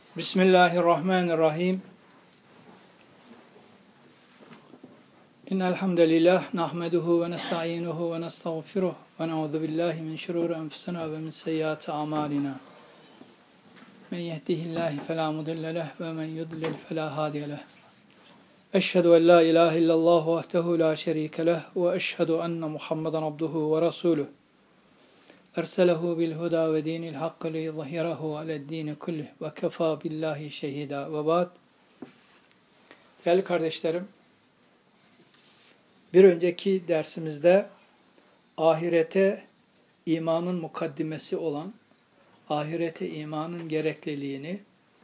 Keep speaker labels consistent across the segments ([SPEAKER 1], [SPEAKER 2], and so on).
[SPEAKER 1] Bismillahirrahmanirrahim. İnnel hamdelellahi nahmeduhu ve nestainuhu ve nestağfiruh ve na'udzu billahi min şururi enfusina ve min seyyiati amalina. Men yehdihillahu fela mudille lehu ve men yudlil fela hadiye lehu. Eşhedü en la ilahe illallah vahdehu la şerike lehu ve eşhedü enne Muhammeden abduhu ve resuluh. Erselehu bil huda ve dinil hakkı li yuzhirahu ale'd-din kullih ve kefa billahi şehida ve ba'd. Değerli kardeşlerim, bir önceki dersimizde ahirete imanın mukaddimesi olan ahirete imanın gerekliliğini,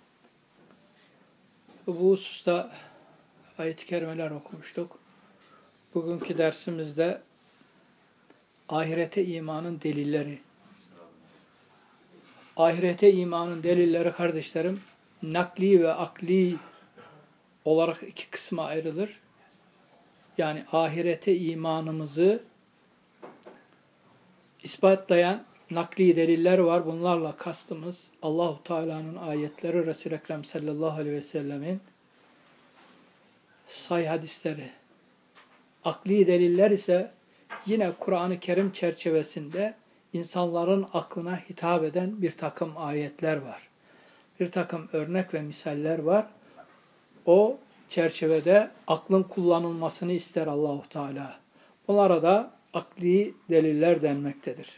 [SPEAKER 1] bu hususta ayet-i kerimeler okumuştuk. Bugünkü dersimizde ahirete imanın delilleri. Ahirete imanın delilleri kardeşlerim, nakli ve akli olarak iki kısma ayrılır. Yani ahirete imanımızı ispatlayan nakli deliller var. Bunlarla kastımız Allahu Teala'nın ayetleri, Resul-i Ekrem sallallahu aleyhi ve sellemin sahih hadisleri. Akli deliller ise yine Kur'an-ı Kerim çerçevesinde insanların aklına hitap eden bir takım ayetler var. Bir takım örnek ve misaller var. O çerçevede aklın kullanılmasını ister Allahu Teala. Bunlara da akli deliller denmektedir.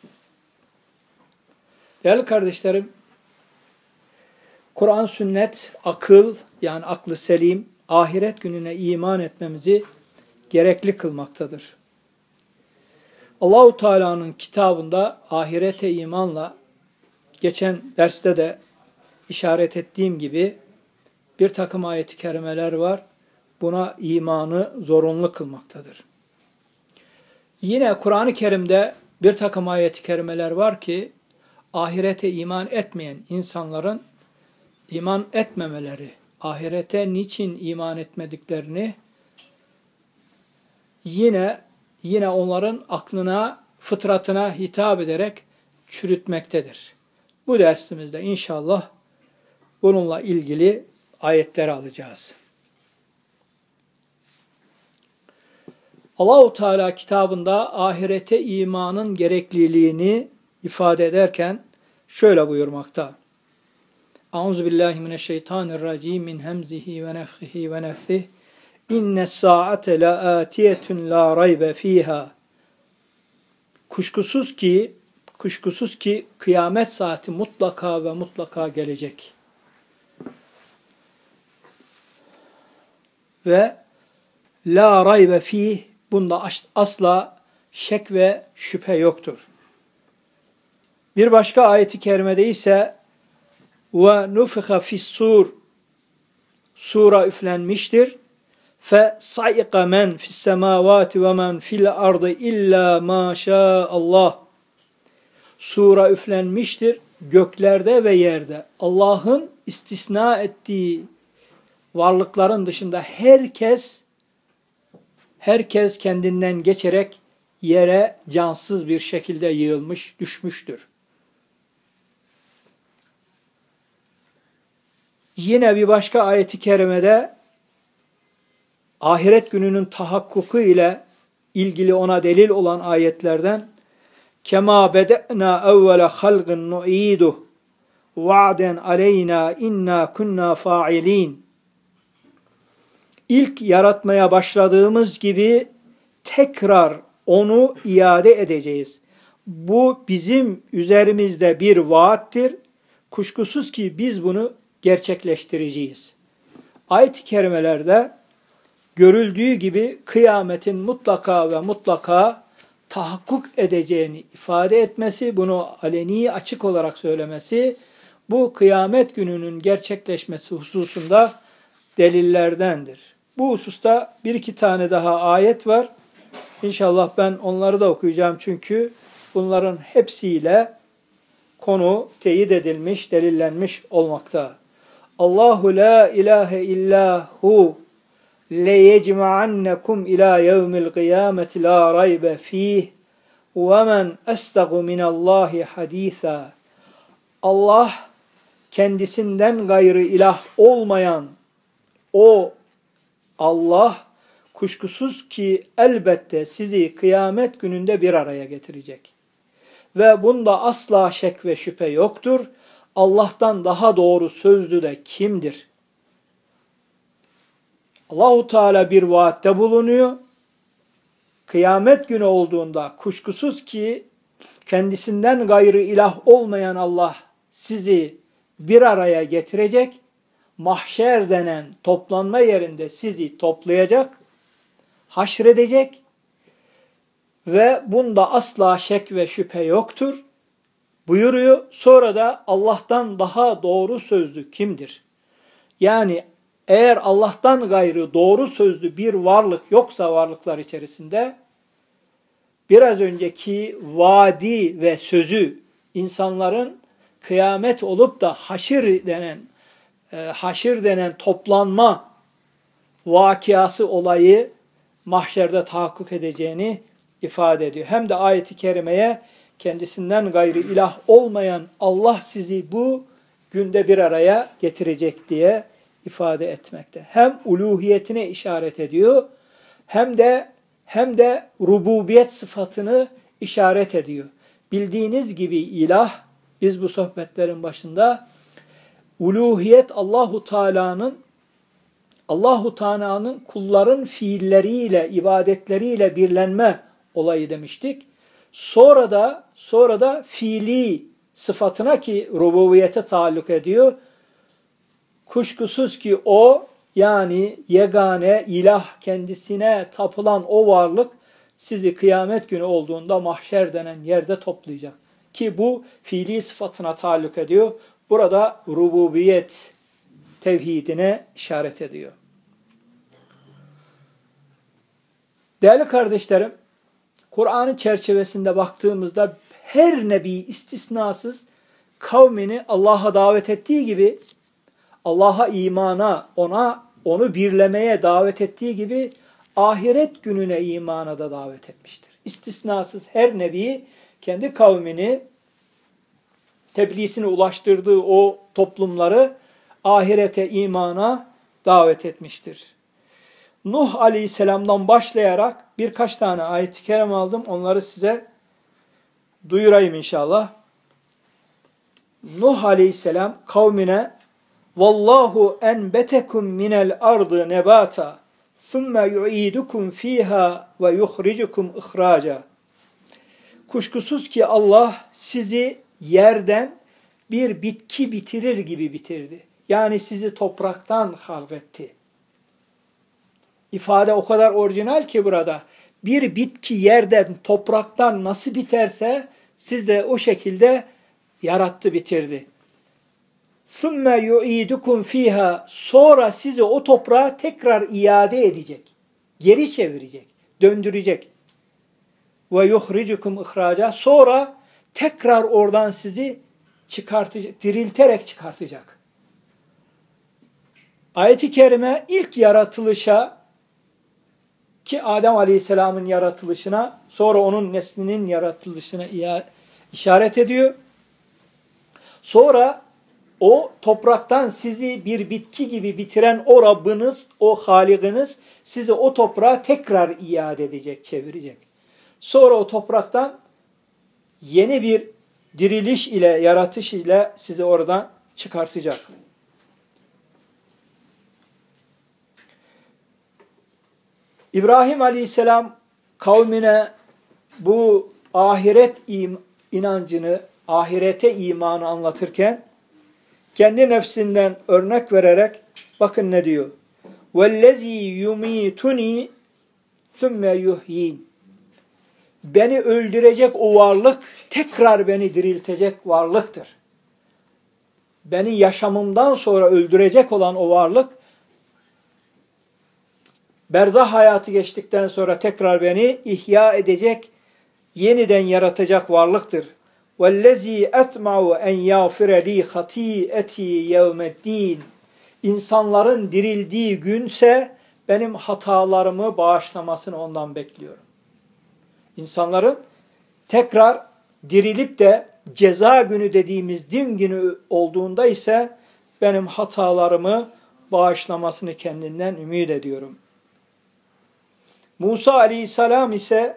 [SPEAKER 1] Değerli kardeşlerim, Kur'an, sünnet, akıl yani aklı selim, ahiret gününe iman etmemizi gerekli kılmaktadır. Allahu Teala'nın kitabında ahirete imanla, geçen derste de işaret ettiğim gibi bir takım ayet-i kerimeler var. Buna imanı zorunlu kılmaktadır. Yine Kur'an-ı Kerim'de bir takım ayet-i kerimeler var ki ahirete iman etmeyen insanların iman etmemeleri, ahirete niçin iman etmediklerini yine onların aklına, fıtratına hitap ederek çürütmektedir. Bu dersimizde inşallah bununla ilgili ayetleri alacağız. Allahu Teala kitabında ahirete imanın gerekliliğini ifade ederken şöyle buyurmakta. Euzubillahimineşşeytanirracim min hemzihi ve nefhihi ve nefthih. İnne saate la atiyetun la raybe fiha. Kuşkusuz ki kıyamet saati mutlaka ve mutlaka gelecek. Ve la raybe fih, bunda asla şek ve şüphe yoktur. Bir başka ayeti kerimede ise ve nufiha fis-sur, sura üflenmiştir. Fe sa'iqa men fi's-semavati ve men fil-ardı illa ma şa'allah. Sura üflenmiştir. Göklerde ve yerde Allah'ın istisna ettiği varlıkların dışında herkes kendinden geçerek yere cansız bir şekilde yığılmış, düşmüştür. Yine bir başka ayeti kerimede ahiret gününün tahakkuku ile ilgili ona delil olan ayetlerden kema bede'na evvele halqin nu'iduh va'den aleyna inna kunna fa'ilin. İlk yaratmaya başladığımız gibi tekrar onu iade edeceğiz. Bu bizim üzerimizde bir vaattir. Kuşkusuz ki biz bunu gerçekleştireceğiz. Ayet-i kerimelerde görüldüğü gibi kıyametin mutlaka ve mutlaka tahakkuk edeceğini ifade etmesi, bunu aleni açık olarak söylemesi, bu kıyamet gününün gerçekleşmesi hususunda delillerdendir. Bu hususta bir iki tane daha ayet var. İnşallah ben onları da okuyacağım çünkü bunların hepsiyle konu teyit edilmiş, delillenmiş olmakta. Allahu la ilahe illa hu leyecma'annekum ila yevmil kıyameti la raybe fih ve men estegu minallahi haditha. Allah kendisinden gayrı ilah olmayan o Allah kuşkusuz ki elbette sizi kıyamet gününde bir araya getirecek. Ve bunda asla şek ve şüphe yoktur. Allah'tan daha doğru sözlü de kimdir? Allahu Teala bir vaatte bulunuyor. Kıyamet günü olduğunda kuşkusuz ki kendisinden gayrı ilah olmayan Allah sizi bir araya getirecek. Mahşer denen toplanma yerinde sizi toplayacak, haşredecek ve bunda asla şek ve şüphe yoktur buyuruyor. Sonra da Allah'tan daha doğru sözlü kimdir? Yani eğer Allah'tan gayrı doğru sözlü bir varlık yoksa varlıklar içerisinde, biraz önceki vaadi ve sözü insanların kıyamet olup da haşir denen toplanma vakiası olayı mahşerde tahakkuk edeceğini ifade ediyor. Hem de ayet-i kerimeye kendisinden gayrı ilah olmayan Allah sizi bu günde bir araya getirecek diye ifade etmekte. Hem uluhiyetine işaret ediyor hem de rububiyet sıfatını işaret ediyor. Bildiğiniz gibi ilah, biz bu sohbetlerin başında uluhiyet Allahu Teala'nın kulların fiilleriyle, ibadetleriyle birlenme olayı demiştik. Sonra da fiili sıfatına ki rububiyete taalluk ediyor. Kuşkusuz ki o, yani yegane ilah, kendisine tapılan o varlık sizi kıyamet günü olduğunda mahşer denen yerde toplayacak. Ki bu fiili sıfatına taalluk ediyor. Burada rububiyet tevhidine işaret ediyor. Değerli kardeşlerim, Kur'an'ın çerçevesinde baktığımızda her nebi istisnasız kavmini Allah'a davet ettiği gibi, Allah'a imana, onu birlemeye davet ettiği gibi ahiret gününe imana da davet etmiştir. İstisnasız her nebi kendi kavmini, tebliğsini ulaştırdığı o toplumları ahirete, imana davet etmiştir. Nuh Aleyhisselam'dan başlayarak birkaç tane ayet-i kerime aldım. Onları size duyurayım inşallah. Nuh Aleyhisselam kavmine "Vallahu enbetekum minel ardı nebata thumme yu'idukum fiha ve yukhrijukum ihraca." Kuşkusuz ki Allah sizi yerden bir bitki bitirir gibi bitirdi. Yani sizi topraktan halqetti. İfade o kadar orijinal ki burada. Bir bitki yerden, topraktan nasıl biterse siz de o şekilde yarattı, bitirdi. ثُمَّ يُعِيدُكُمْ ف۪يهَا Sonra sizi o toprağa tekrar iade edecek. Geri çevirecek, döndürecek. وَيُخْرِجُكُمْ اِخْرَاجًا Sonra tekrar oradan sizi dirilterek çıkartacak. Ayet-i kerime ilk yaratılışa, ki Adem Aleyhisselam'ın yaratılışına, sonra onun neslinin yaratılışına işaret ediyor. Sonra o topraktan sizi bir bitki gibi bitiren o Rabbiniz, o Halikiniz sizi o toprağa tekrar iade edecek, çevirecek. Sonra o topraktan yeni bir diriliş ile, yaratış ile sizi oradan çıkartacak. İbrahim Aleyhisselam kavmine bu ahiret inancını, ahirete imanı anlatırken kendi nefsinden örnek vererek bakın ne diyor. وَالَّذ۪ي يُم۪يتُن۪ي ثُمَّ يُحْي۪ينَ Beni öldürecek o varlık tekrar beni diriltecek varlıktır. Beni yaşamımdan sonra öldürecek olan o varlık, berzah hayatı geçtikten sonra tekrar beni ihya edecek, yeniden yaratacak varlıktır. وَالَّذ۪ي اَتْمَعُ اَنْ يَغْفِرَ لِي خَط۪يئَتِي يَوْمَ الدِّينِ İnsanların dirildiği günse benim hatalarımı bağışlamasını ondan bekliyorum. İnsanların tekrar dirilip de ceza günü dediğimiz din günü olduğunda ise benim hatalarımı bağışlamasını kendinden ümit ediyorum. Musa aleyhisselam ise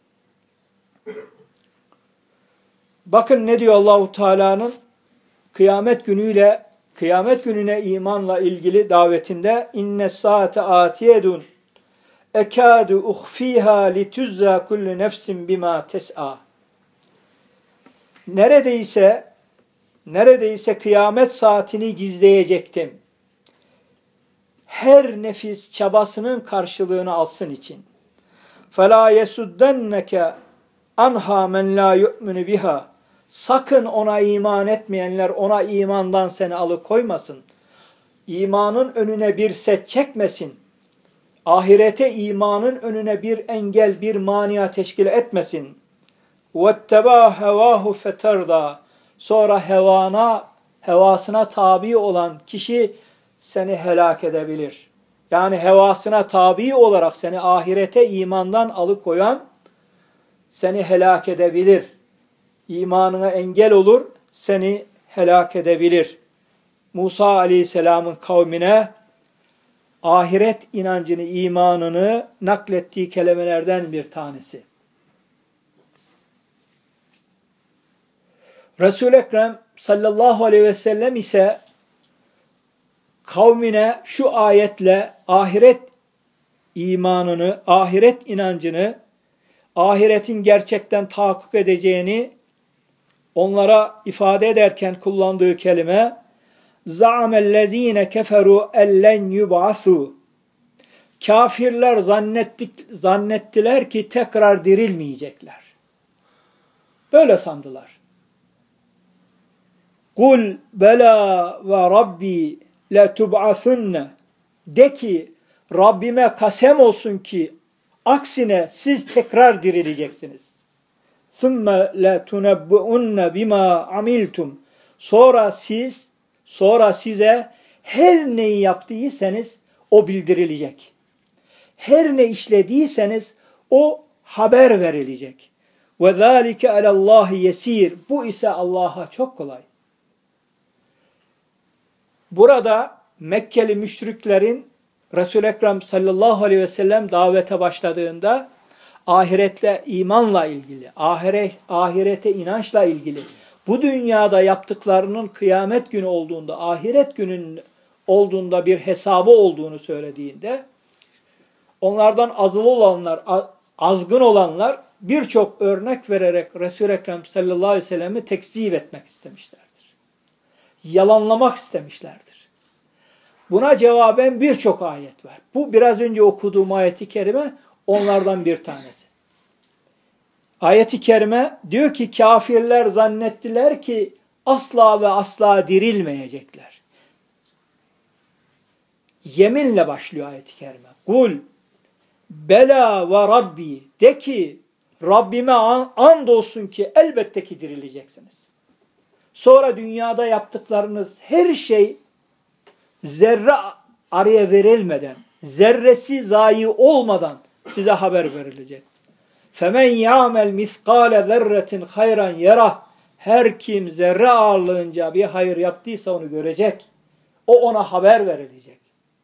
[SPEAKER 1] bakın ne diyor Allahu Teala'nın kıyamet gününe imanla ilgili davetinde inne saate atiyedun ekadu uhfiha lituzza kullu nefsin bima tes'a. Neredeyse kıyamet saatini gizleyecektim. Her nefis çabasının karşılığını alsın için. فَلَا يَسُدَّنَّكَ anha men la yu'minu biha. Sakın ona iman etmeyenler ona imandan seni alıkoymasın. İmanın önüne bir set çekmesin. Ahirete imanın önüne bir engel, bir mania teşkil etmesin. وَاتَّبَا هَوَاهُ فَتَرْضَى. Sonra hevasına tabi olan kişi seni helak edebilir. Yani hevasına tabi olarak seni ahirete imandan alıkoyan seni helak edebilir. İmanına engel olur, seni helak edebilir. Musa aleyhisselamın kavmine ahiret inancını, imanını naklettiği kelimelerden bir tanesi. Resul-i Ekrem sallallahu aleyhi ve sellem ise kavmine şu ayetle ahiret imanını, ahiret inancını, ahiretin gerçekten tahakkuk edeceğini onlara ifade ederken kullandığı kelime za'amellezine keferu ellen yub'asu. Kafirler zannettiler ki tekrar dirilmeyecekler. Böyle sandılar. Kul bela ve rabbi le tub'asunne. De ki Rabbime kasem olsun ki aksine siz tekrar dirileceksiniz. Sümme le tunebbuunne bima amiltum. Sonra size her neyi yaptıysanız o bildirilecek. Her ne işlediyseniz o haber verilecek. Ve zâlike alallâhi yesîr. Bu ise Allah'a çok kolay. Burada Mekkeli müşriklerin Resul-i Ekrem sallallahu aleyhi ve sellem davete başladığında ahiretle imanla ilgili, ahirete inançla ilgili, bu dünyada yaptıklarının kıyamet günü olduğunda, ahiret gününün olduğunda bir hesabı olduğunu söylediğinde onlardan azgın olanlar birçok örnek vererek Resul-i Ekrem sallallahu aleyhi ve sellem'i tekzip etmek istemişlerdir. Yalanlamak istemişlerdir. Buna cevaben birçok ayet var. Bu biraz önce okuduğum ayet-i kerime onlardan bir tanesi. Ayet-i kerime diyor ki kafirler zannettiler ki asla ve asla dirilmeyecekler. Yeminle başlıyor ayet-i kerime. Kul bela ve rabbi. De ki Rabbime andolsun ki elbette ki dirileceksiniz. Sonra dünyada yaptıklarınız her şey zerre araya verilmeden, zerresi zayi olmadan size haber verilecek. فَمَنْ يَعْمَلْ مِثْقَالَ ذَرَّةٍ خَيْرًا يَرَهُ. Her kim zerre ağırlığınca bir hayır yaptıysa onu görecek. O ona haber verilecek.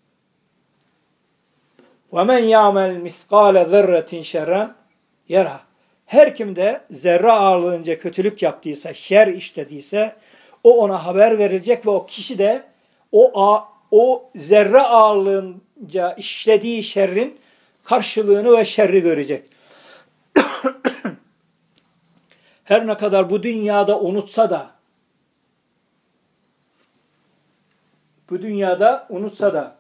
[SPEAKER 1] وَمَنْ يَعْمَلْ مِثْقَالَ ذَرَّةٍ شَرًّا يَرَهُ. Her kim de zerre ağırlığınca kötülük yaptıysa, şer işlediyse o ona haber verilecek ve o kişi de o zerre ağırlığınca işlediği şerrin karşılığını ve şerri görecek. Her ne kadar bu dünyada unutsa da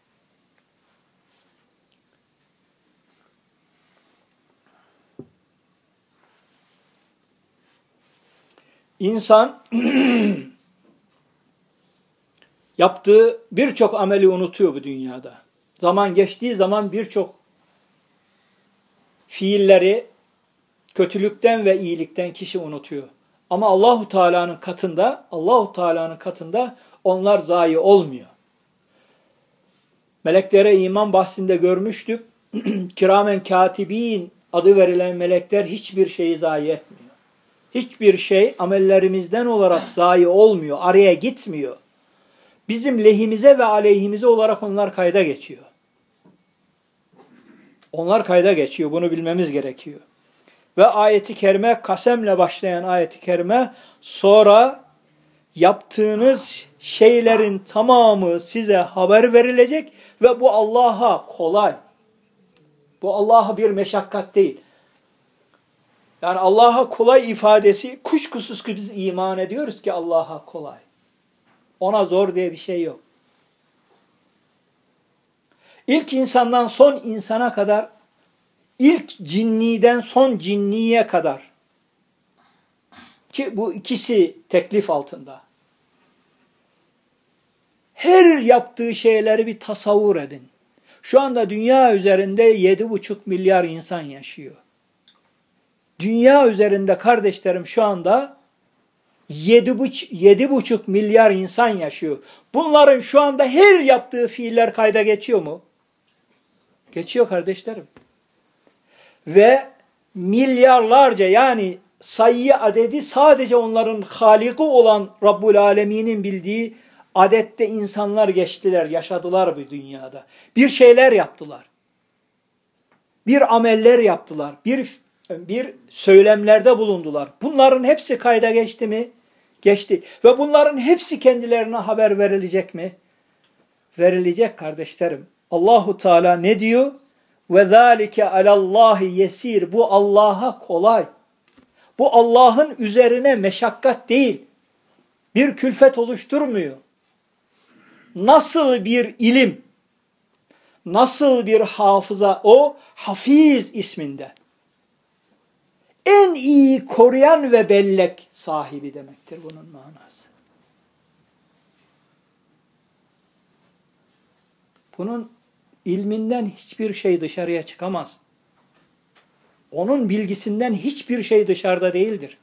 [SPEAKER 1] insan yaptığı birçok ameli unutuyor bu dünyada. Zaman geçtiği zaman birçok fiilleri kötülükten ve iyilikten kişi unutuyor. Ama Allahu Teala'nın katında onlar zayi olmuyor. Meleklere iman bahsinde görmüştük. Kiramen katibin adı verilen melekler hiçbir şeyi zayi etmiyor. Hiçbir şey amellerimizden olarak zayi olmuyor, araya gitmiyor. Bizim lehimize ve aleyhimize olarak onlar kayda geçiyor. Onlar kayda geçiyor, bunu bilmemiz gerekiyor. Ve ayeti kerime, kasemle başlayan ayeti kerime, sonra yaptığınız şeylerin tamamı size haber verilecek ve bu Allah'a kolay. Bu Allah'a bir meşakkat değil. Yani Allah'a kolay ifadesi, kuşkusuz ki biz iman ediyoruz ki Allah'a kolay. Ona zor diye bir şey yok. İlk insandan son insana kadar, ilk cinniden son cinniye kadar, ki bu ikisi teklif altında. Her yaptığı şeyleri bir tasavvur edin. Şu anda dünya üzerinde 7,5 milyar insan yaşıyor. Dünya üzerinde kardeşlerim şu anda 7,5 milyar insan yaşıyor. Bunların şu anda her yaptığı fiiller kayda geçiyor mu? Geçiyor kardeşlerim. Ve milyarlarca, yani sayı adedi sadece onların Haliki olan Rabbul Alemin'in bildiği adette insanlar geçtiler, yaşadılar bu dünyada. Bir şeyler yaptılar. Bir ameller yaptılar. Bir söylemlerde bulundular. Bunların hepsi kayda geçti mi? Geçti. Ve bunların hepsi kendilerine haber verilecek mi? Verilecek kardeşlerim. Allahu Teala ne diyor? Ve zalike alallahi yesir. Bu Allah'a kolay. Bu Allah'ın üzerine meşakkat değil. Bir külfet oluşturmuyor. Nasıl bir ilim, nasıl bir hafıza, o Hafiz isminde. En iyi koruyan ve bellek sahibi demektir bunun manası. Bunun ilminden hiçbir şey dışarıya çıkamaz. Onun hiçbir şey dışarıda değildir.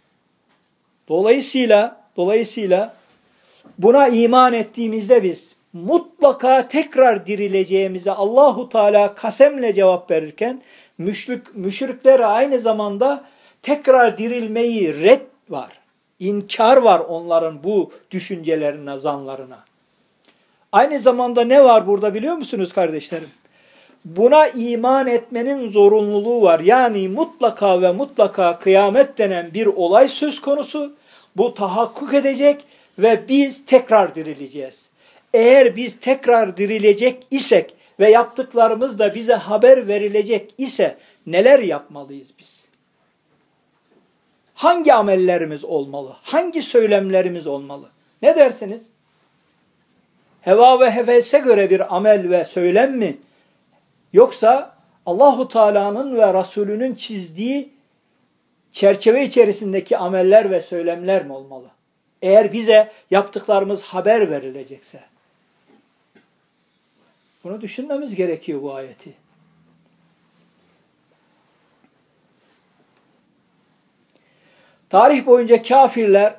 [SPEAKER 1] Dolayısıyla buna iman ettiğimizde biz mutlaka tekrar dirileceğimize Allahu Teala kasemle cevap verirken müşriklere aynı zamanda tekrar dirilmeyi red var. İnkar var onların bu düşüncelerine, zanlarına. Aynı zamanda ne var burada biliyor musunuz kardeşlerim? Buna iman etmenin zorunluluğu var. Yani mutlaka ve mutlaka kıyamet denen bir olay söz konusu. Bu tahakkuk edecek ve biz tekrar dirileceğiz. Eğer biz tekrar dirilecek isek ve yaptıklarımız da bize haber verilecek ise neler yapmalıyız biz? Hangi amellerimiz olmalı? Hangi söylemlerimiz olmalı? Ne dersiniz? Heva ve hevese göre bir amel ve söylem mi? Yoksa Allahu Teala'nın ve Resulünün çizdiği çerçeve içerisindeki ameller ve söylemler mi olmalı? Eğer bize yaptıklarımız haber verilecekse. Bunu düşünmemiz gerekiyor bu ayeti. Tarih boyunca kafirler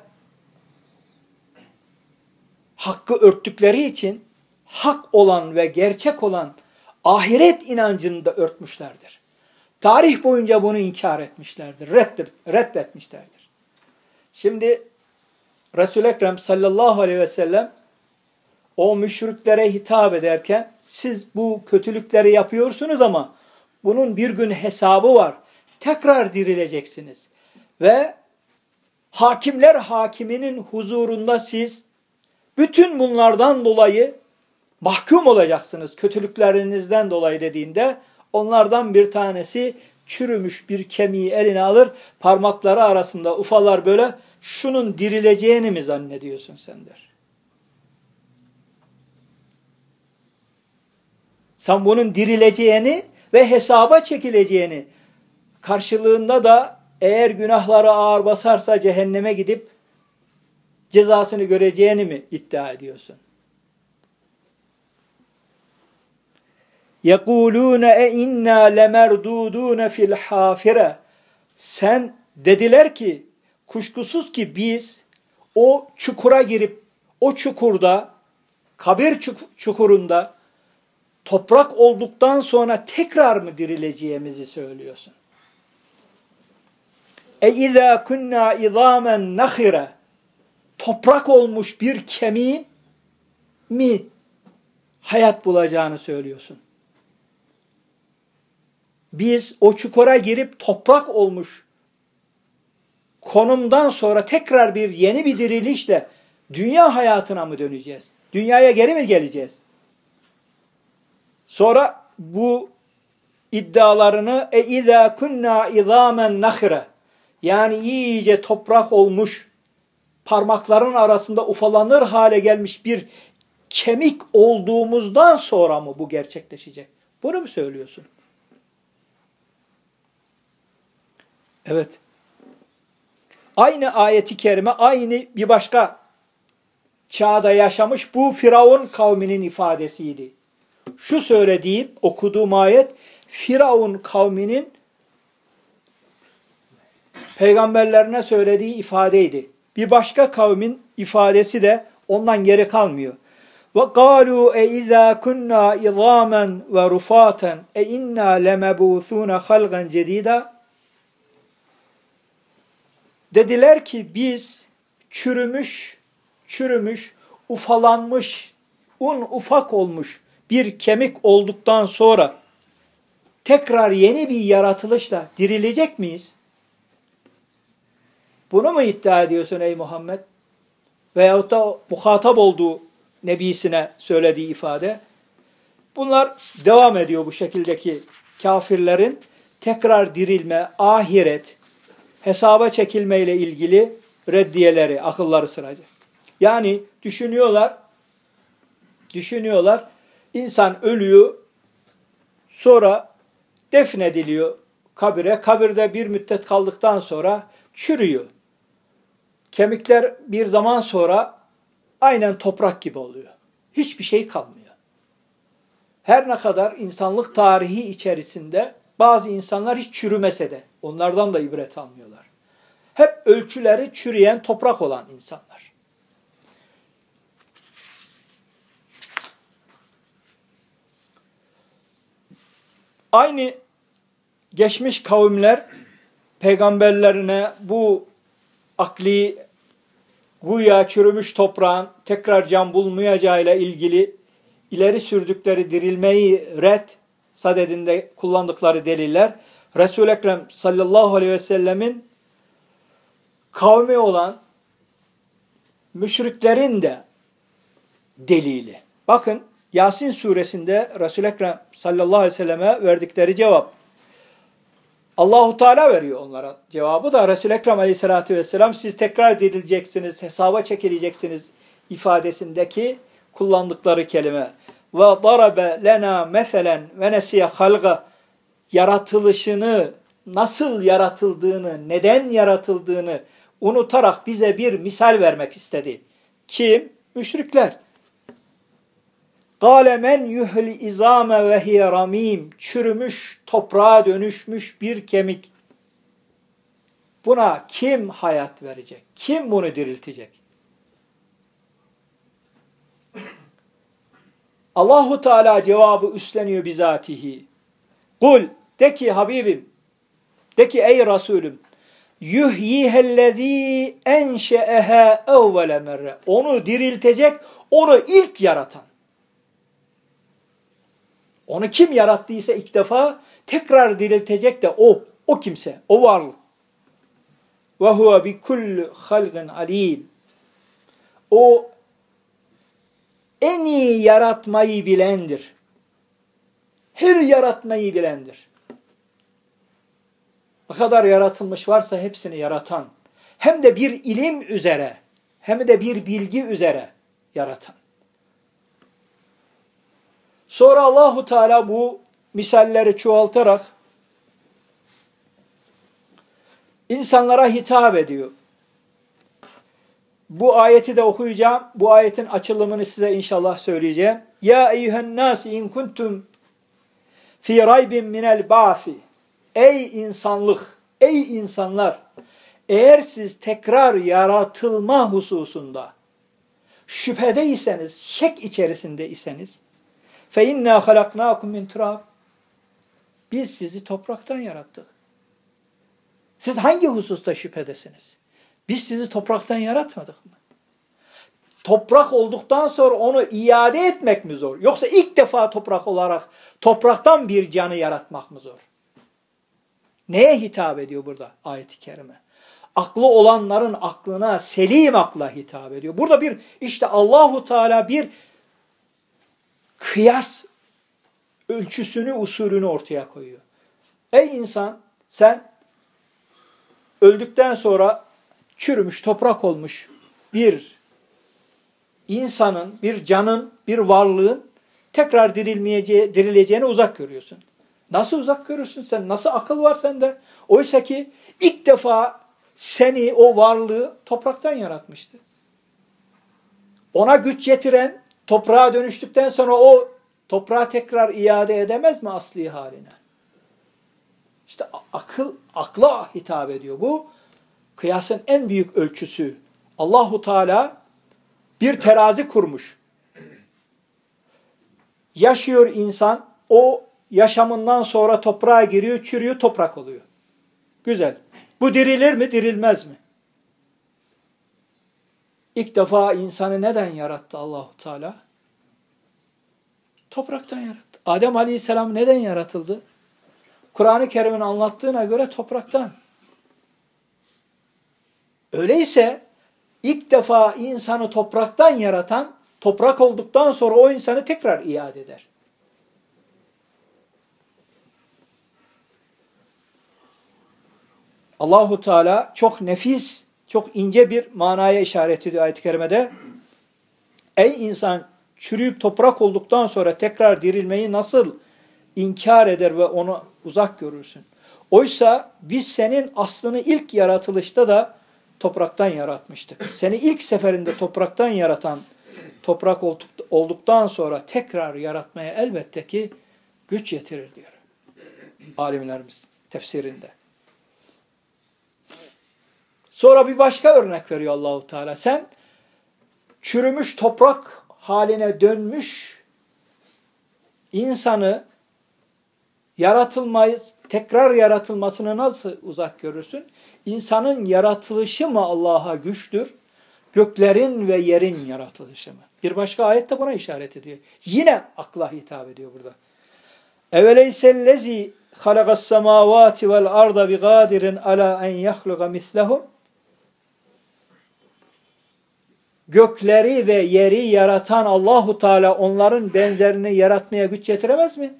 [SPEAKER 1] hakkı örttükleri için hak olan ve gerçek olan ahiret inancını da örtmüşlerdir. Tarih boyunca bunu inkar etmişlerdir, reddetmişlerdir. Şimdi Resul-i Ekrem sallallahu aleyhi ve sellem o müşriklere hitap ederken siz bu kötülükleri yapıyorsunuz ama bunun bir gün hesabı var. Tekrar dirileceksiniz. Ve hakimler hakiminin huzurunda siz bütün bunlardan dolayı mahkum olacaksınız. Kötülüklerinizden dolayı dediğinde onlardan bir tanesi çürümüş bir kemiği eline alır, parmakları arasında ufalar böyle, şunun dirileceğini mi zannediyorsun sen der. Sen bunun dirileceğini ve hesaba çekileceğini, karşılığında da eğer günahları ağır basarsa cehenneme gidip cezasını göreceğini mi iddia ediyorsun? يَقُولُونَ اَاِنَّا لَمَرْدُودُونَ فِي الْحَافِرَةِ Sen dediler ki, kuşkusuz ki biz o çukura girip, o çukurda, kabir çukurunda toprak olduktan sonra tekrar mı dirileceğimizi söylüyorsun? izâ kunnâ izâmen nahire, toprak olmuş bir kemiğin mi hayat bulacağını söylüyorsun? Biz o çukura girip toprak olmuş konumdan sonra tekrar yeni bir dirilişle dünya hayatına mı döneceğiz? Dünyaya geri mi geleceğiz? Sonra bu iddialarını izâ kunnâ izâmen nahire, yani iyice toprak olmuş, parmakların arasında ufalanır hale gelmiş bir kemik olduğumuzdan sonra mı bu gerçekleşecek? Bunu mu söylüyorsun? Evet. Aynı ayeti kerime, aynı bir başka çağda yaşamış bu Firavun kavminin ifadesiydi. Şu söylediğim, okuduğum ayet, Firavun kavminin peygamberlerine söylediği ifadeydi. Bir başka kavmin ifadesi de ondan geri kalmıyor. وَقَالُوا اَاِذَا كُنَّا اِظَامًا وَرُفَاتًا اَاِنَّا لَمَبُوثُونَ خَلْقًا جَد۪يدًا. Dediler ki biz çürümüş, ufalanmış, ufak olmuş bir kemik olduktan sonra tekrar yeni bir yaratılışla dirilecek miyiz? Bunu mu iddia ediyorsun ey Muhammed? Veyahut da muhatap olduğu nebisine söylediği ifade. Bunlar devam ediyor bu şekildeki kafirlerin tekrar dirilme, ahiret, hesaba çekilmeyle ilgili reddiyeleri, akılları sıracı. Yani düşünüyorlar, insan ölüyor, sonra defnediliyor kabire. Kabirde bir müddet kaldıktan sonra çürüyor. Kemikler bir zaman sonra aynen toprak gibi oluyor. Hiçbir şey kalmıyor. Her ne kadar insanlık tarihi içerisinde bazı insanlar hiç çürümese de onlardan da ibret almıyorlar. Hep ölçüleri çürüyen, toprak olan insanlar. Aynı geçmiş kavimler peygamberlerine bu akli güya çürümüş toprağın tekrar can bulmayacağıyla ilgili ileri sürdükleri dirilmeyi sadedinde kullandıkları deliller, Resul-i Ekrem sallallahu aleyhi ve sellemin kavmi olan müşriklerin de delili. Bakın Yasin suresinde Resul-i Ekrem sallallahu aleyhi ve selleme verdikleri cevap. Allahu Teala veriyor onlara cevabı da Resul-i Ekrem aleyhissalatü vesselam siz tekrar dirileceksiniz, hesaba çekileceksiniz ifadesindeki kullandıkları kelime. Ve darabe lena meselen ve nesiye halga, yaratılışını, nasıl yaratıldığını, neden yaratıldığını unutarak bize bir misal vermek istedi. Kim? Müşrikler. قَالَ مَنْ يُهْلِ اِزَامَ وَهِيَ رَم۪يمٍ, çürümüş, toprağa dönüşmüş bir kemik. Buna kim hayat verecek? Kim bunu diriltecek? Allahu Teala cevabı üstleniyor bizatihi. Kul, de ki Habibim, de ki ey Resulüm, yuhyihellezî enşe'ehâ evvele merre. Onu diriltecek, onu ilk yaratan. Onu kim yarattıysa ilk defa tekrar diriltecek de o kimse, o varlık. Ve huve bi kulli halgin alim. O en iyi yaratmayı bilendir. Her yaratmayı bilendir. Ne kadar yaratılmış varsa hepsini yaratan. Hem de bir ilim üzere, hem de bir bilgi üzere yaratan. Sonra Allahu Teala bu misalleri çoğaltarak insanlara hitap ediyor. Bu ayeti de okuyacağım. Bu ayetin açılımını size inşallah söyleyeceğim. Ya eyyühen nas in kuntum fi raybin minel ba'si. Ey insanlık, ey insanlar, eğer siz tekrar yaratılma hususunda şüphedeyseniz, şek içerisindeyseniz, fe inna halaknakum min turab. Biz sizi topraktan yarattık. Siz hangi hususta şüphedesiniz? Biz sizi topraktan yaratmadık mı? Toprak olduktan sonra onu iade etmek mi zor? Yoksa ilk defa toprak olarak topraktan bir canı yaratmak mı zor? Neye hitap ediyor burada ayet-i kerime? Aklı olanların aklına, selim akla hitap ediyor. Burada işte Allahu Teala bir kıyas ölçüsünü, usulünü ortaya koyuyor. Ey insan, sen öldükten sonra çürümüş, toprak olmuş bir insanın, bir canın, bir varlığın tekrar dirileceğini uzak görüyorsun. Nasıl uzak görürsün sen? Nasıl akıl var sende? Oysa ki ilk defa seni, o varlığı topraktan yaratmıştı. Ona güç getiren, toprağa dönüştükten sonra o toprağı tekrar iade edemez mi asli haline? İşte akla hitap ediyor. Bu kıyasın en büyük ölçüsü. Allahu Teala bir terazi kurmuş. Yaşıyor insan, o yaşamından sonra toprağa giriyor, çürüyor, toprak oluyor. Güzel. Bu dirilir mi, dirilmez mi? İlk defa insanı neden yarattı Allahu Teala? Topraktan yarattı. Adem Aleyhisselam neden yaratıldı? Kur'an-ı Kerim'in anlattığına göre topraktan. Öyleyse ilk defa insanı topraktan yaratan, toprak olduktan sonra o insanı tekrar iade eder. Allahu Teala çok nefis, çok ince bir manaya işaret ediyor ayet-i kerimede. Ey insan, çürüyüp toprak olduktan sonra tekrar dirilmeyi nasıl inkar eder ve onu uzak görürsün? Oysa biz senin aslını ilk yaratılışta da topraktan yaratmıştık. Seni ilk seferinde topraktan yaratan, toprak olduktan sonra tekrar yaratmaya elbette ki güç yetirir diyor alimlerimiz tefsirinde. Sonra bir başka örnek veriyor Allahu Teala. Sen çürümüş toprak haline dönmüş insanı tekrar yaratılmasını nasıl uzak görürsün? İnsanın yaratılışı mı Allah'a güçtür? Göklerin ve yerin yaratılışı mı? Bir başka ayet de buna işaret ediyor. Yine akla hitap ediyor burada. Eveleysellezi halagas semavati vel arda bi gadirin ala en yahluqa mislehum. Gökleri ve yeri yaratan Allahu Teala onların benzerini yaratmaya güç yetiremez mi?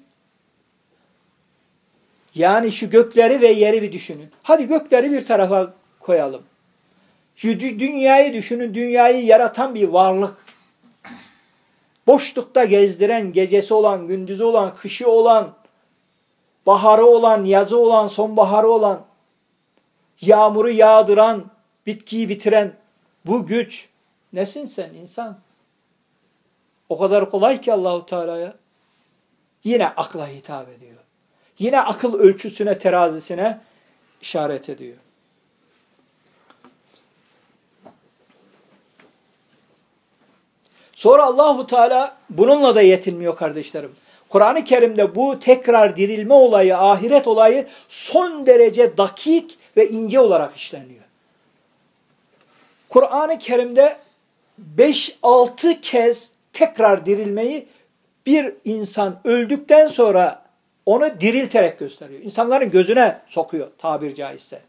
[SPEAKER 1] Yani şu gökleri ve yeri bir düşünün. Hadi gökleri bir tarafa koyalım. Şu dünyayı düşünün. Dünyayı yaratan bir varlık. Boşlukta gezdiren, gecesi olan, gündüzü olan, kışı olan, baharı olan, yazı olan, sonbaharı olan, yağmuru yağdıran, bitkiyi bitiren bu güç. Nesin sen insan? O kadar kolay ki Allahu Teala'ya. Yine akla hitap ediyor. Yine akıl ölçüsüne, terazisine işaret ediyor. Sonra Allahu Teala bununla da yetinmiyor kardeşlerim. Kur'an-ı Kerim'de bu tekrar dirilme olayı, ahiret olayı son derece dakik ve ince olarak işleniyor. Kur'an-ı Kerim'de 5-6 kez tekrar dirilmeyi bir insan öldükten sonra onu dirilterek gösteriyor. İnsanların gözüne sokuyor tabir caizse.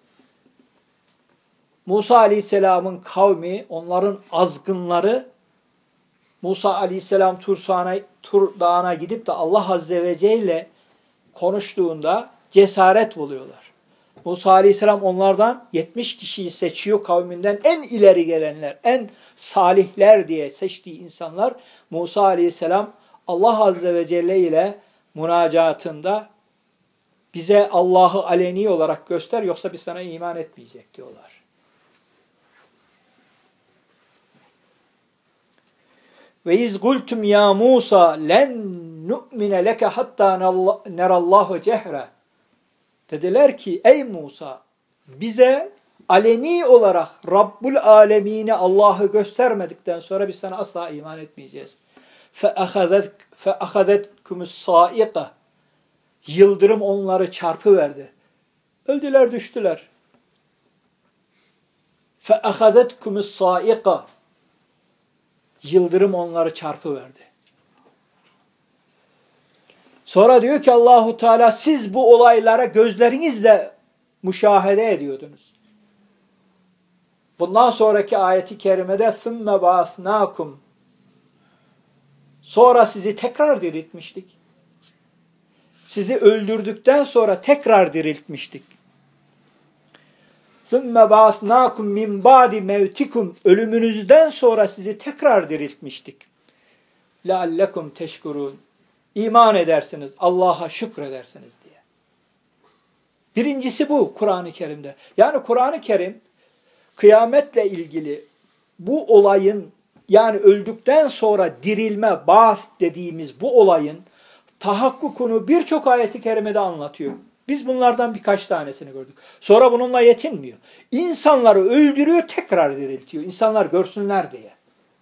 [SPEAKER 1] Musa Aleyhisselam'ın kavmi, onların azgınları, Musa Aleyhisselam Tur Dağı'na gidip de Allah Azze ve Celle konuştuğunda cesaret buluyorlar. Musa Aleyhisselam onlardan 70 kişiyi seçiyor kavminden, en ileri gelenler, en salihler diye seçtiği insanlar. Musa Aleyhisselam Allah Azze ve Celle ile münacatında bize Allah'ı aleni olarak göster yoksa biz sana iman etmeyecek diyorlar. Ve iz gultum ya Musa len nu'mine leke hatta nerallahu cehre. Dediler ki ey Musa bize aleni olarak Rabbul Alemini Allah'ı göstermedikten sonra biz sana asla iman etmeyeceğiz. فَأَخَذَتْكُمُ الصَّائِقَةِ Yıldırım onları çarpıverdi. Öldüler, düştüler. فَأَخَذَتْكُمُ الصَّائِقَةِ Yıldırım onları çarpıverdi. Sonra diyor ki Allahu Teala siz bu olaylara gözlerinizle müşahede ediyordunuz. Bundan sonraki ayeti kerimede ثُمَّ بَعَثْنَاكُمْ Sonra sizi tekrar diriltmiştik. Sizi öldürdükten sonra tekrar diriltmiştik. ثُمَّ بَعَثْنَاكُمْ مِنْ بَعْدِ مَوْتِكُمْ Ölümünüzden sonra sizi tekrar diriltmiştik. لَعَلَّكُمْ تَشْكُرُونَ İman edersiniz, Allah'a şükredersiniz diye. Birincisi bu Kur'an-ı Kerim'de. Yani Kur'an-ı Kerim kıyametle ilgili bu olayın yani öldükten sonra dirilme, ba'th dediğimiz bu olayın tahakkukunu birçok ayeti kerimede anlatıyor. Biz bunlardan birkaç tanesini gördük. Sonra bununla yetinmiyor. İnsanları öldürüyor, tekrar diriltiyor. İnsanlar görsünler diye.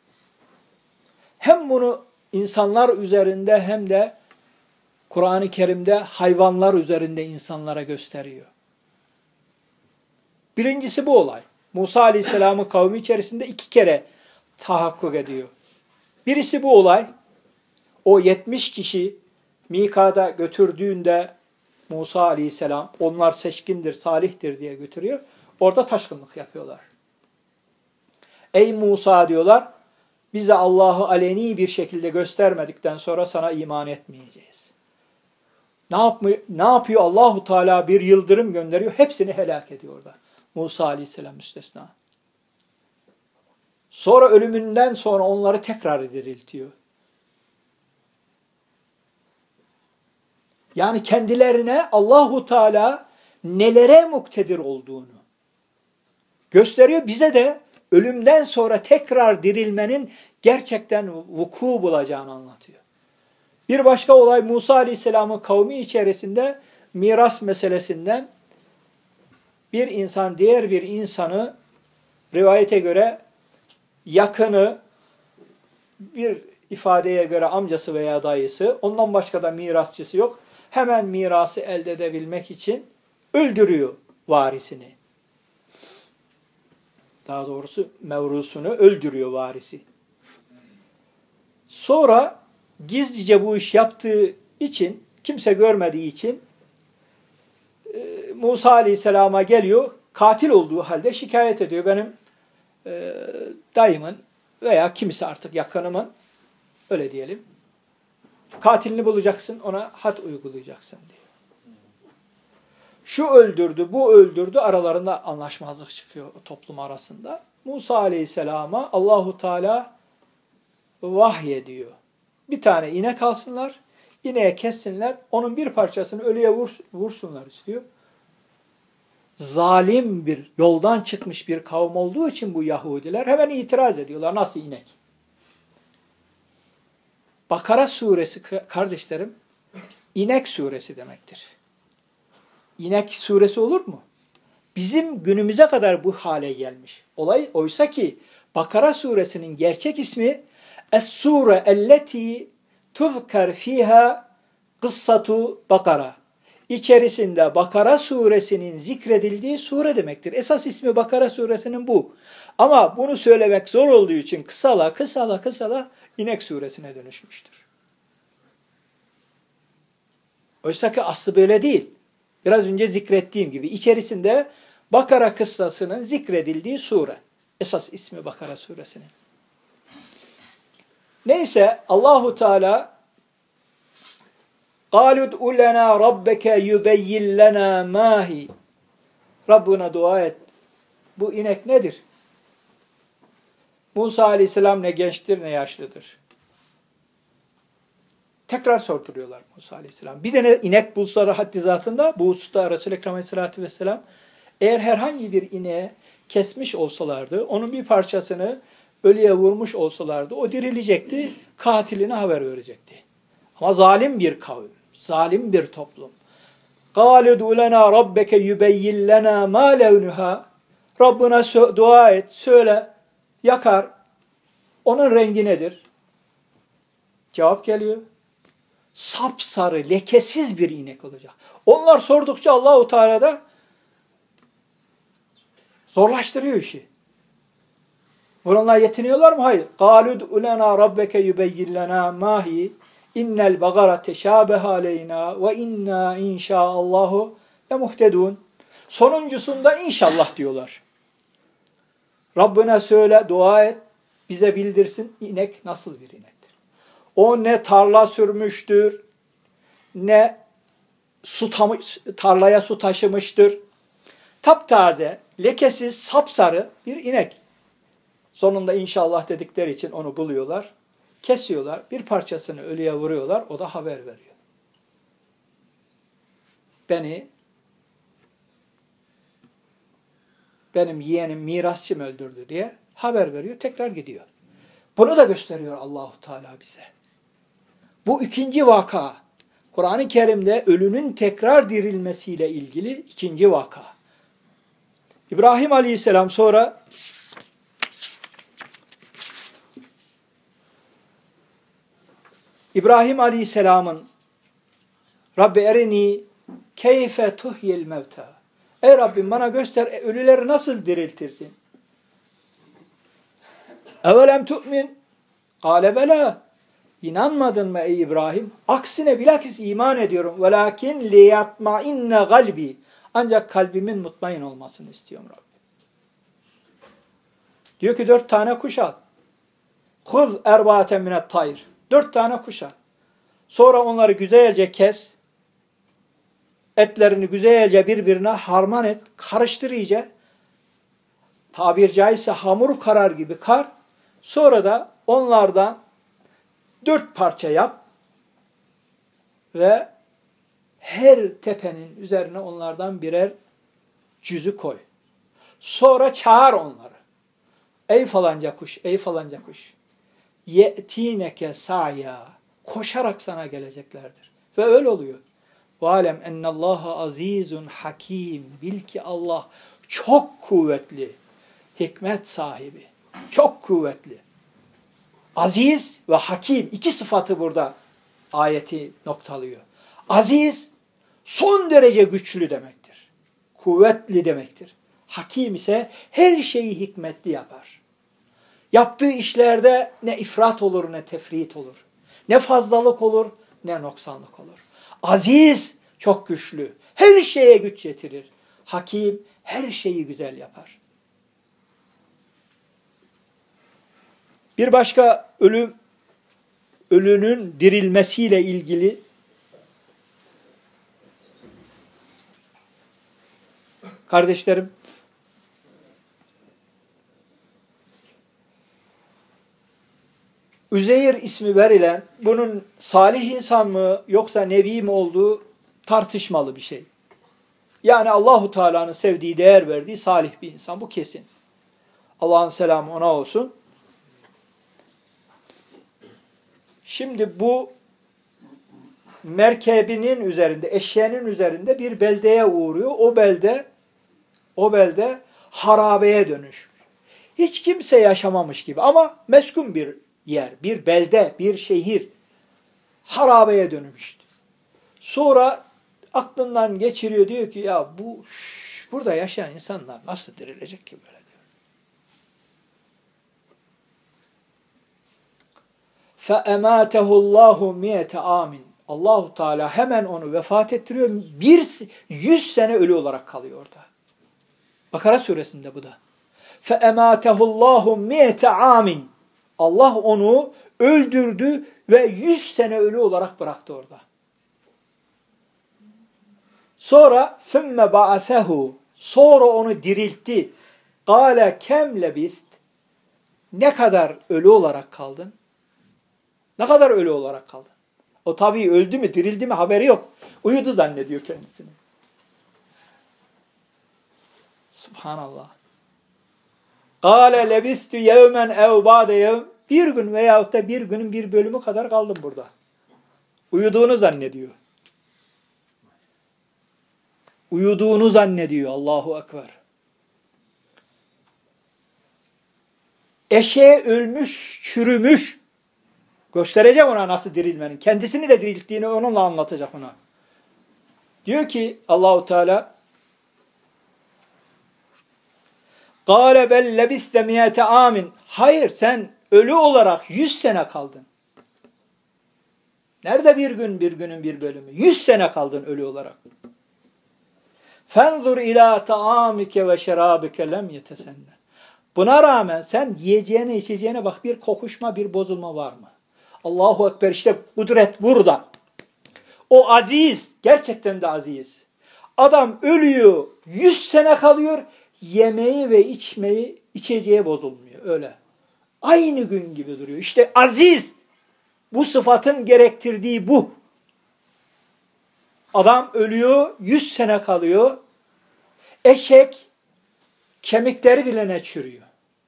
[SPEAKER 1] Hem bunu insanlar üzerinde hem de Kur'an-ı Kerim'de hayvanlar üzerinde insanlara gösteriyor. Birincisi bu olay. Musa Aleyhisselam'ın kavmi içerisinde 2 kere tahakkuk ediyor. Birisi bu olay. O 70 kişi mikada götürdüğünde Musa Aleyhisselam onlar seçkindir, salihtir diye götürüyor. Orada taşkınlık yapıyorlar. Ey Musa diyorlar, bize Allah'ı aleni bir şekilde göstermedikten sonra sana iman etmeyeceğiz. Ne yapıyor? Allahu Teala bir yıldırım gönderiyor. Hepsini helak ediyor orada. Musa Aleyhisselam müstesna. Sonra ölümünden sonra onları tekrar diriltiyor. Yani kendilerine Allahu Teala nelere muktedir olduğunu gösteriyor. Bize de ölümden sonra tekrar dirilmenin gerçekten vuku bulacağını anlatıyor. Bir başka olay Musa Aleyhisselam'ın kavmi içerisinde miras meselesinden bir insan diğer bir insanı rivayete göre yakını, bir ifadeye göre amcası veya dayısı, ondan başka da mirasçısı yok. Hemen mirası elde edebilmek için öldürüyor varisini. Daha doğrusu mevrusunu öldürüyor varisi. Sonra gizlice bu iş yaptığı için, kimse görmediği için Musa Aleyhisselam'a geliyor, katil olduğu halde şikayet ediyor. Benim dayımın veya kimisi artık yakınımın, öyle diyelim, katilini bulacaksın, ona had uygulayacaksın diyor. Şu öldürdü, bu öldürdü, aralarında anlaşmazlık çıkıyor toplum arasında. Musa Aleyhisselam'a Allahu Teala vahyediyor. Bir tane inek alsınlar, ineğe kessinler, onun bir parçasını ölüye vursunlar istiyor. Zalim bir, yoldan çıkmış bir kavim olduğu için bu Yahudiler hemen itiraz ediyorlar. Nasıl inek? Bakara suresi kardeşlerim, inek suresi demektir. İnek suresi olur mu? Bizim günümüze kadar bu hale gelmiş. Oysa ki Bakara suresinin gerçek ismi Es-sure elleti tuzkar fiha kıssatu Bakara. İçerisinde Bakara suresinin zikredildiği sure demektir. Esas ismi Bakara suresinin bu. Ama bunu söylemek zor olduğu için kısala inek suresine dönüşmüştür. Oysa ki aslı böyle değil. Biraz önce zikrettiğim gibi içerisinde Bakara kıssasının zikredildiği sure. Esas ismi Bakara suresinin. Neyse Allahu Teala قَالُدْ اُلَّنَا رَبَّكَ يُبَيِّنْ لَنَا مَاهِ Rabbuna dua et. Bu inek nedir? Musa Aleyhisselam ne gençtir ne yaşlıdır. Tekrar sorduruyorlar Musa Aleyhisselam. Bir tane inek bulsalar haddi zatında bu hususta Resul-i Ekrem Aleyhisselatü Vesselam eğer herhangi bir ineğe kesmiş olsalardı, onun bir parçasını ölüye vurmuş olsalardı o dirilecekti, katiline haber verecekti. Ama zalim bir kavim, zalim bir toplum. قَالُ دُعْ لَنَا رَبَّكَ يُبَيِّنْ لَنَا مَا لَوْنُهَا Rabbına dua et, söyle, yakar. Onun rengi nedir? Cevap geliyor. Sapsarı, lekesiz bir inek olacak. Onlar sordukça Allahu Teala da zorlaştırıyor işi. Bununla yetiniyorlar mı? Hayır. قَالُدْ اُلَنَا رَبَّكَ يُبَيِّنْ لَنَا مَا هِي اِنَّ الْبَغَرَ تَشَابَهَ عَلَيْنَا وَاِنَّا اِنْشَاءَ اللّٰهُ لَمُهْتَدُونَ. Sonuncusunda inşallah diyorlar. Rabbine söyle, dua et, bize bildirsin inek nasıl bir inektir. O ne tarla sürmüştür, ne tarlaya su taşımıştır. Taptaze, lekesiz, sapsarı bir inek. Sonunda inşallah dedikleri için onu buluyorlar, kesiyorlar, bir parçasını ölüye vuruyorlar, o da haber veriyor. Benim yeğenim mirasçım öldürdü diye haber veriyor, tekrar gidiyor. Bunu da gösteriyor Allahu Teala bize. Bu ikinci vaka. Kur'an-ı Kerim'de ölünün tekrar dirilmesiyle ilgili ikinci vaka. İbrahim Aleyhisselam sonra İbrahim Aleyhisselam'ın Rabbi erini keyfe tuhyil mevta. Ey Rabbim bana göster ölüleri nasıl diriltirsin? Evelem tu'min? Kâle belâ. İnanmadın mı ey İbrahim? Aksine bilakis iman ediyorum. Velakin liyatma'inne galbi. Ancak kalbimin mutmain olmasını istiyorum Rabbim. Diyor ki 4 tane kuş al. Huz erbâten minet tayr. 4 tane kuş al. Sonra onları güzelce kes. Etlerini güzelce birbirine harman et. Karıştır iyice. Tabir caizse hamur karar gibi kar. Sonra da onlardan 4 parça yap. Ve her tepenin üzerine onlardan birer cüzü koy. Sonra çağır onları. Ey falanca kuş, ey falanca kuş. Ye'tineke sa'ya. Koşarak sana geleceklerdir. Ve öyle oluyor. وَعَلَمْ اَنَّ اللّٰهَ azizun hakim. Bil ki Allah çok kuvvetli, hikmet sahibi, çok kuvvetli. Aziz ve hakim, 2 sıfatı burada ayeti noktalıyor. Aziz, son derece güçlü demektir. Kuvvetli demektir. Hakim ise her şeyi hikmetli yapar. Yaptığı işlerde ne ifrat olur ne tefrit olur. Ne fazlalık olur ne noksanlık olur. Aziz çok güçlü. Her şeye güç yetirir. Hakim her şeyi güzel yapar. Bir başka ölünün dirilmesiyle ilgili kardeşlerim, Üzeyr ismi verilen bunun salih insan mı yoksa nebi mi olduğu tartışmalı bir şey. Yani Allahu Teala'nın sevdiği, değer verdiği salih bir insan, bu kesin. Allah'ın selamı ona olsun. Şimdi bu merkebinin üzerinde, eşeğinin üzerinde bir beldeye uğruyor. O belde harabeye dönüşmüş. Hiç kimse yaşamamış gibi ama meskun bir yer, bir belde, bir şehir harabeye dönmüştü. Sonra aklından geçiriyor, diyor ki ya burada yaşayan insanlar nasıl dirilecek ki böyle diyor. فَاَمَاتَهُ اللّٰهُ مِيَةَ عَامٍ. Allahu Teala hemen onu vefat ettiriyor. 100 sene ölü olarak kalıyor orada. Bakara suresinde bu da. فَاَمَاتَهُ اللّٰهُ مِيَةَ عَامٍ. Allah onu öldürdü ve 100 sene ölü olarak bıraktı orada. Sonra ثُمَّ بَعَثَهُ. Sonra onu diriltti. قَالَ كَمْ لَبِثْتِ. Ne kadar ölü olarak kaldın? Ne kadar ölü olarak kaldın? O tabii öldü mü, dirildi mi haberi yok. Uyudu zannediyor kendisini. Subhanallah. قَالَ لَبِثْتُ يَوْمًا اَوْ بَعْدَ يَوْمٍ. Bir gün veyahut da bir günün bir bölümü kadar kaldım burada. Uyuduğunu zannediyor. Uyuduğunu zannediyor. Allahu Ekber. Eşeğe ölmüş, çürümüş. Gösterecek ona nasıl dirilmenin. Kendisini de dirilttiğini onunla anlatacak ona. Diyor ki Allahu Teala Kâle bel lebiste miyete amin. Hayır, sen ölü olarak 100 sene kaldın. Nerede bir gün, bir günün bir bölümü? 100 sene kaldın ölü olarak. Fenzur ila taamike ve şerabike lem yetesenne. Buna rağmen sen yiyeceğine içeceğine bak, bir kokuşma, bir bozulma var mı? Allahu Ekber, işte kudret burada. O aziz, gerçekten de aziz. Adam ölüyor, 100 sene kalıyor, yemeği ve içeceği bozulmuyor, öyle. Aynı gün gibi duruyor. İşte aziz, bu sıfatın gerektirdiği bu. Adam ölüyor, 100 sene kalıyor, eşek, kemikleri bile ne çürüyor.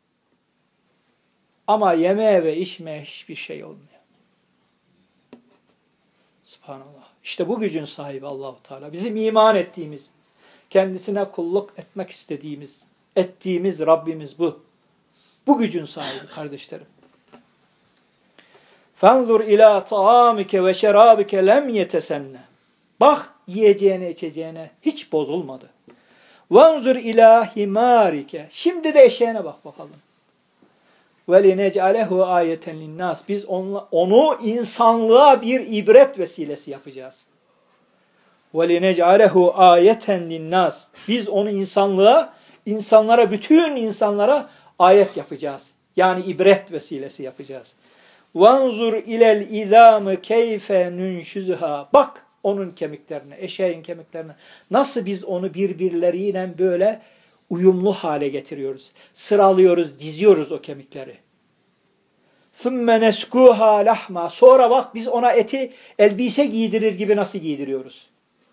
[SPEAKER 1] Ama yemeğe ve içmeye hiçbir şey olmuyor. Subhanallah. İşte bu gücün sahibi Allah-u Teala. Bizim iman ettiğimiz, kendisine kulluk etmek ettiğimiz Rabbimiz bu. Bu gücün sahibi kardeşlerim. Fenzur ila taamike ve şerabike lem yetesenne. Bak yiyeceğine içeceğine hiç bozulmadı. Venzur ila himarike. Şimdi de eşeğine bak bakalım. Ve linec'alehu ayeten linnas. Biz onu insanlığa bir ibret vesilesi yapacağız. Ve linec'alehu ayeten linnas. Biz onu insanlara, bütün insanlara ayet yapacağız. Yani ibret vesilesi yapacağız. Vanzur ilel izamı keyfe nunşuzha. Bak onun kemiklerine, eşeğin kemiklerine. Nasıl biz onu birbirleriyle böyle uyumlu hale getiriyoruz. Sıralıyoruz, diziyoruz o kemikleri. ثُمَّ نَسْكُوهَا لَحْمًا. Sonra bak biz ona eti elbise giydirir gibi nasıl giydiriyoruz.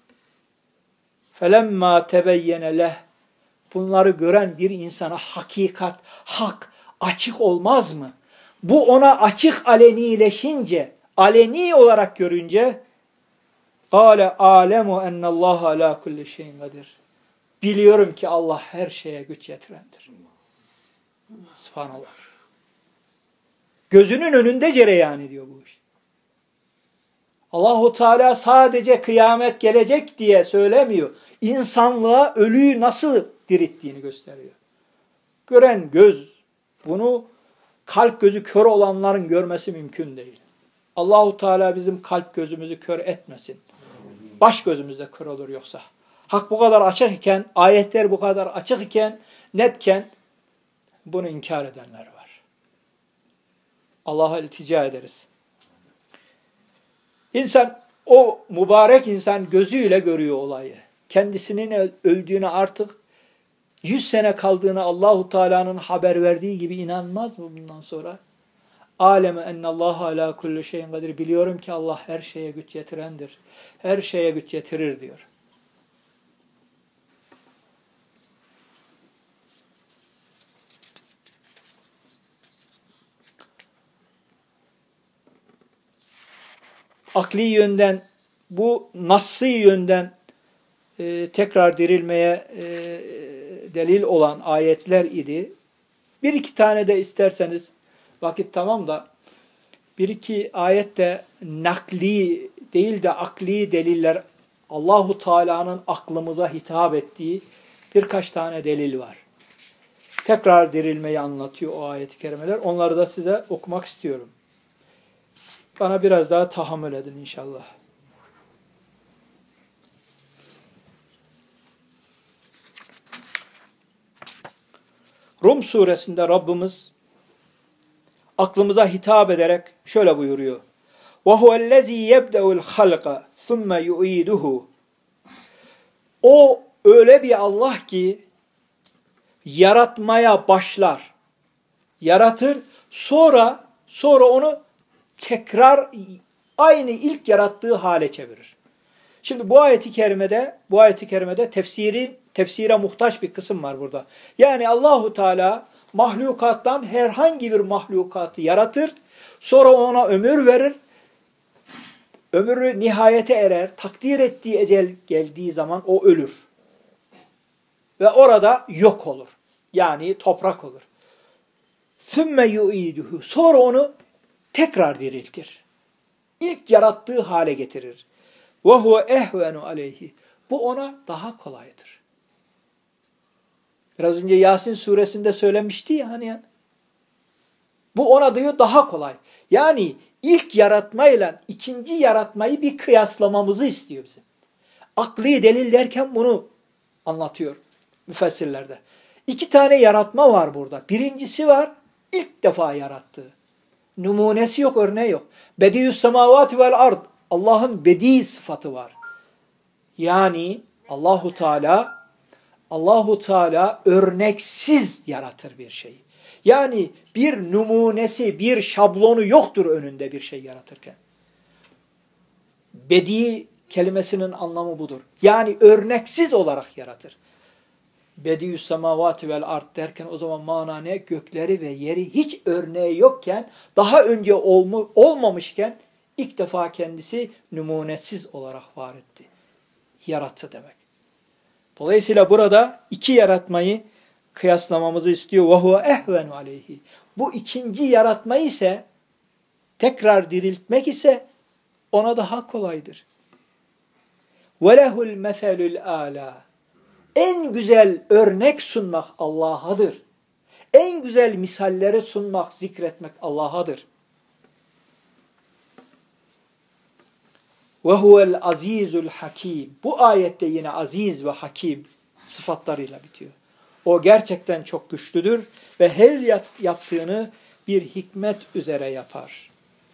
[SPEAKER 1] فَلَمَّا تَبَيَّنَ لَهُ. Bunları gören bir insana hakikat, hak açık olmaz mı? Bu ona açık alenileşince, aleni olarak görünce قَالَ عَالَمُ اَنَّ اللّٰهَ عَلَى كُلِّ شَيْءٍ قَدِيرٌ. Biliyorum ki Allah her şeye güç yetirendir. Subhanallah. Gözünün önünde cereyan ediyor bu iş. Allahu Teala sadece kıyamet gelecek diye söylemiyor. İnsanlığa ölüyü nasıl dirittiğini gösteriyor. Gören göz, bunu kalp gözü kör olanların görmesi mümkün değil. Allahu Teala bizim kalp gözümüzü kör etmesin. Baş gözümüz de kör olur yoksa. Hak bu kadar açık iken, ayetler bu kadar açık iken, netken bunu inkar edenler var. Allah'a iltica ederiz. İnsan, o mübarek insan gözüyle görüyor olayı. Kendisinin öldüğüne artık 100 sene kaldığını Allahu Teala'nın haber verdiği gibi inanmaz mı bundan sonra? Aleme ennallaha ala kulli şeyin kadir. Biliyorum ki Allah her şeye güç yetirendir. Her şeye güç yetirir diyor. Akli yönden, bu nassi yönden tekrar dirilmeye delil olan ayetler idi. Bir iki tane de isterseniz, vakit tamam da, bir iki ayette nakli değil de akli deliller, Allahu Teala'nın aklımıza hitap ettiği birkaç tane delil var. Tekrar dirilmeyi anlatıyor o ayet-i kerimeler. Onları da size okumak istiyorum. Bana biraz daha tahammül edin inşallah. Rum suresinde Rabbimiz aklımıza hitap ederek şöyle buyuruyor. وَهُوَ الَّذ۪ي يَبْدَعُ الْخَلْقَ ثُمَّ يُعِيدُهُ. O öyle bir Allah ki yaratmaya başlar, yaratır, sonra onu tekrar aynı ilk yarattığı hale çevirir. Şimdi bu ayeti kerimede tefsire muhtaç bir kısım var burada. Yani Allahu Teala mahlukattan herhangi bir mahlukatı yaratır, sonra ona ömür verir. Ömrü nihayete erer, takdir ettiği ecel geldiği zaman o ölür. Ve orada yok olur. Yani toprak olur. ثُمَّ يُعِيدُهُ. Sonra onu tekrar diriltir. İlk yarattığı hale getirir. وَهُوَ اَهْوَنُ عَلَيْهِ. Bu ona daha kolaydır. Biraz önce Yasin suresinde söylemişti ya hani ya. Bu ona diyor daha kolay. Yani ilk yaratmayla ikinci yaratmayı bir kıyaslamamızı istiyor bize. Akli delil derken bunu anlatıyor müfessirlerde. İki tane yaratma var burada. Birincisi var, ilk defa yarattığı. Numunesi yok, örneği yok. Bediü's semavati vel ard. Allah'ın bedi sıfatı var. Yani Allahu Teala örneksiz yaratır bir şeyi. Yani bir numunesi, bir şablonu yoktur önünde bir şey yaratırken. Bedi kelimesinin anlamı budur. Yani örneksiz olarak yaratır. Bediü's semavati vel ard derken o zaman mana ne? Gökleri ve yeri hiç örneği yokken, daha önce olmamışken ilk defa kendisi numunesiz olarak var etti. Yarattı demek. Dolayısıyla burada iki yaratmayı kıyaslamamızı istiyor. وَهُوَ اَهْوَنُ عَلَيْهِ. Bu ikinci yaratmayı ise, tekrar diriltmek ise ona daha kolaydır. وَلَهُ الْمَثَلُ الْآلَى. En güzel örnek sunmak Allah'adır. En güzel misalleri sunmak, zikretmek Allah'adır. وَهُوَ الْعَز۪يزُ الْحَك۪يمُ. Bu ayette yine aziz ve hakim sıfatlarıyla bitiyor. O gerçekten çok güçlüdür ve her yaptığını bir hikmet üzere yapar.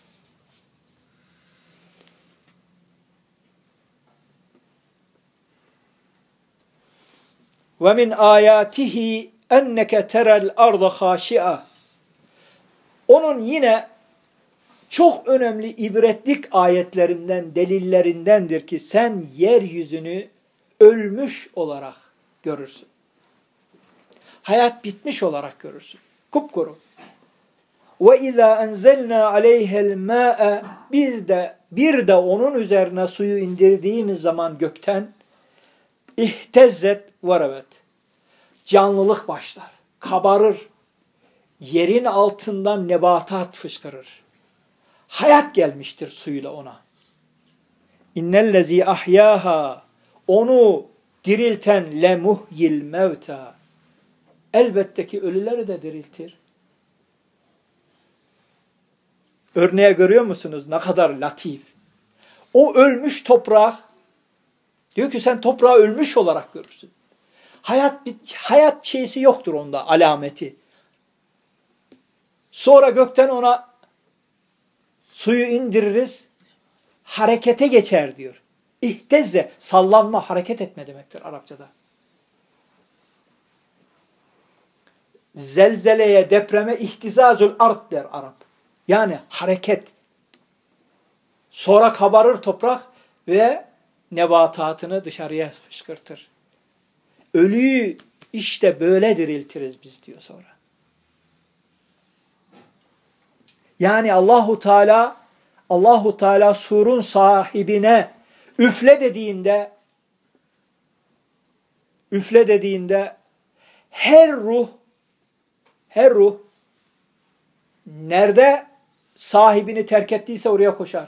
[SPEAKER 1] وَمِنْ آيَاتِهِ اَنَّكَ تَرَى الْأَرْضَ خَاشِعَةً. Onun yine çok önemli ibretlik ayetlerinden, delillerindendir ki sen yeryüzünü ölmüş olarak görürsün. Hayat bitmiş olarak görürsün. Kupkuru. وَاِذَا اَنْزَلْنَا عَلَيْهَا الْمَاءَ. Biz de bir de onun üzerine suyu indirdiğimiz zaman gökten İhtezzet varavet. Canlılık başlar. Kabarır. Yerin altından nebatat fışkırır. Hayat gelmiştir suyla ona. İnnellezî ahyâhâ. Onu dirilten lemuhyil mevta. Elbette ki ölüleri de diriltir. Örneğe görüyor musunuz? Ne kadar latif. O ölmüş toprak, diyor ki sen toprağı ölmüş olarak görürsün. Hayat şeysi yoktur onda, alameti. Sonra gökten ona suyu indiririz, harekete geçer diyor. İhtezze, sallanma, hareket etme demektir Arapçada. Zelzeleye, depreme ihtizacul ard der Arap. Yani hareket. Sonra kabarır toprak ve nebatatını dışarıya fışkırtır. Ölüyü işte böyle diriltiriz biz diyor sonra. Yani Allahu Teala surun sahibine üfle dediğinde her ruh nerede sahibini terk ettiyse oraya koşar.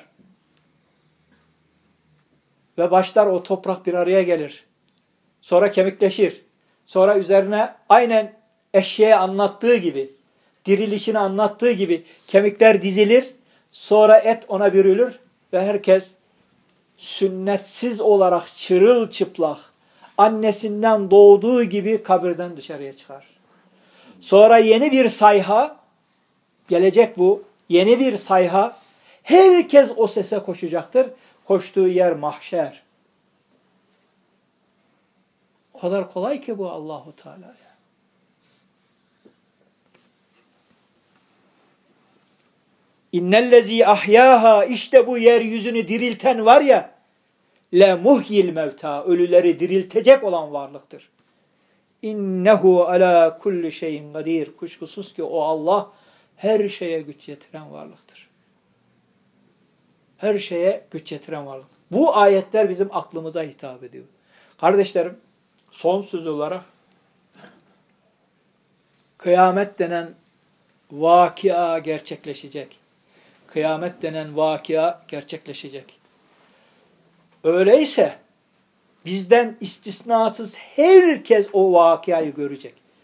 [SPEAKER 1] Ve başlar o toprak bir araya gelir. Sonra kemikleşir. Sonra üzerine aynen eşeğe anlattığı gibi, dirilişini anlattığı gibi kemikler dizilir. Sonra et ona bürülür ve herkes sünnetsiz olarak çırılçıplak annesinden doğduğu gibi kabirden dışarıya çıkar. Sonra yeni bir sayha gelecek bu. Yeni bir sayha. Herkes o sese koşacaktır. Koştuğu yer mahşer. O kadar kolay ki bu Allahu Teala'ya. İnnellezî ahyâhâ. İşte bu yeryüzünü dirilten var ya. Le muhyil mevta. Ölüleri diriltecek olan varlıktır. İnnehu ala kulli şeyin kadir. Kuşkusuz ki o Allah her şeye güç yetiren varlıktır. Her şeye güç yetiren varlıktır. Bu ayetler bizim aklımıza hitap ediyor. Kardeşlerim, son söz olarak kıyamet denen vakia gerçekleşecek. Kıyamet denen vakia gerçekleşecek. Öyleyse bizden istisnasız herkes o vakiayı görecek.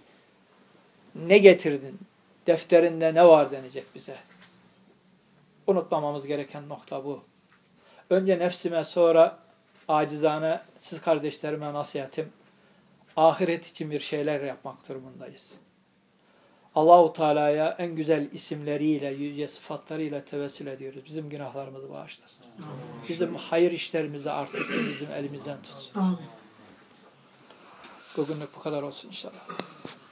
[SPEAKER 1] Ne getirdin? Defterinde ne var denecek bize. Unutmamamız gereken nokta bu. Önce nefsime, sonra acizane siz kardeşlerime nasihatim, ahiret için bir şeyler yapmak durumundayız. Allahu Teala'ya en güzel isimleriyle, yüce sıfatlarıyla tevessül ediyoruz. Bizim günahlarımızı bağışlasın. Bizim hayır işlerimizi artırsın, bizim elimizden tutsun. Bugünlük bu kadar olsun inşallah.